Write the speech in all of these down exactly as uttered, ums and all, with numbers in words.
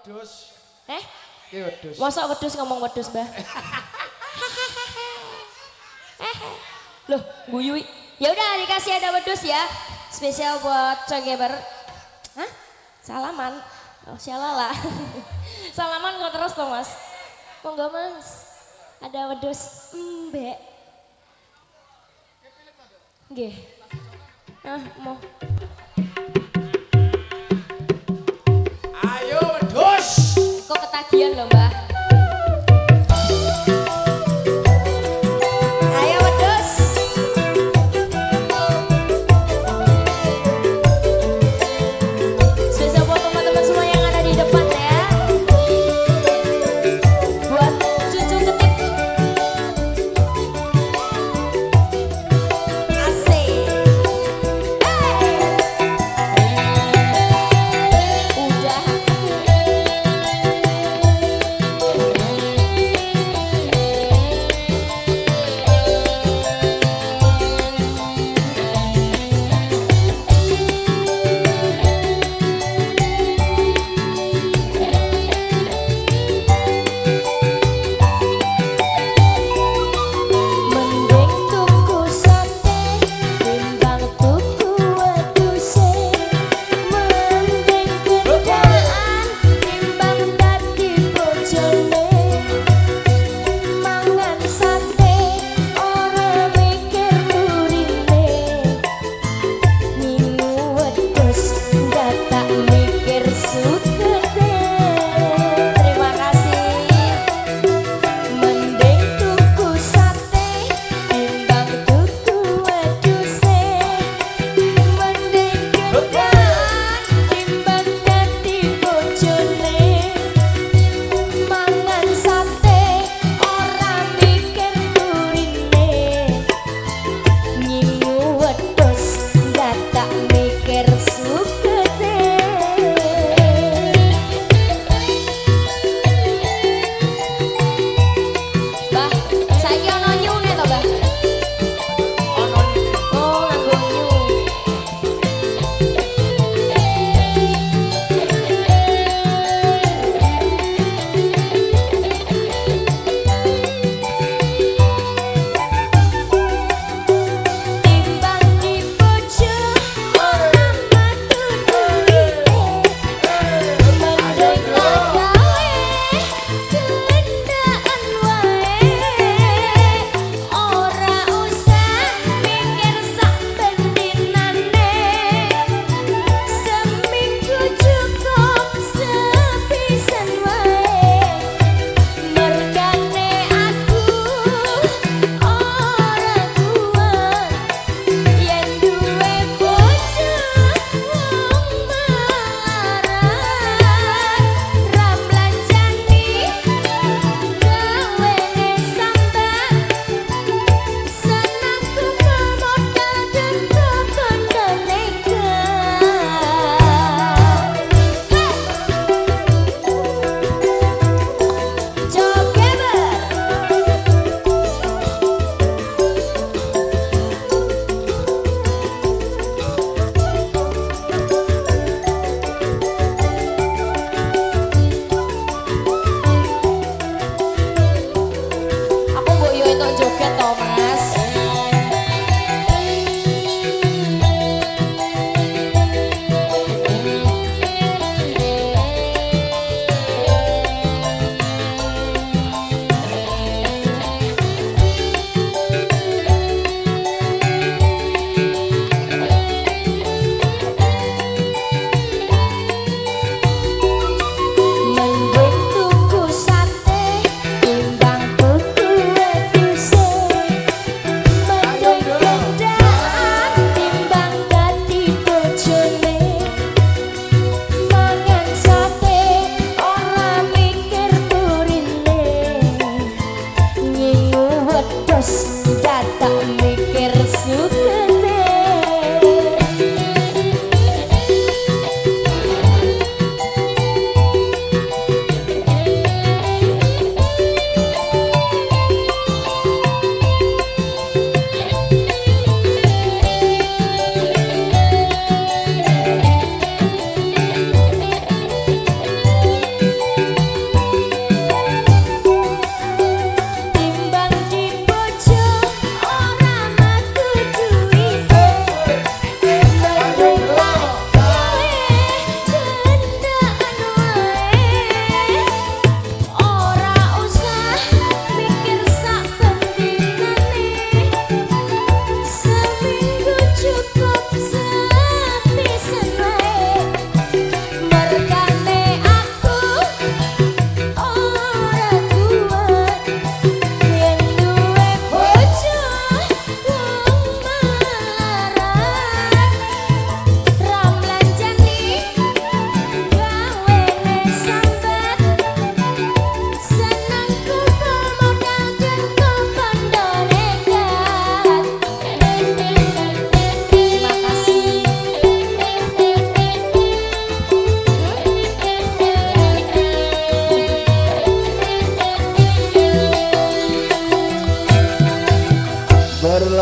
wedhus. Eh? Ki wedhus. Mosok wedhus ngomong wedhus, Mbah. Loh, guyu. Ya udah dikasih ada wedhus ya. Spesial buat Cogeber. Hah? Salaman. Oh, syalala. Salaman kok terus toh, Mas. Monggo, Mas. Ada wedhus mbek. Nggih. Ah, mau. Ayo wedhus. Kok ketagihan loh, Mbah. Ayo wedhus. Spesial buat teman-teman semua yang ada di depan ya. Buat cucu ketip. Asik. Hey. Udah.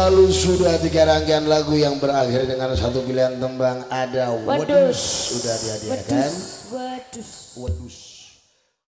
lalu sudah tiga rangkaian lagu yang berakhir dengan satu pilihan tembang ada Wedus sudah dihadiahkan. Wedus. Wedus.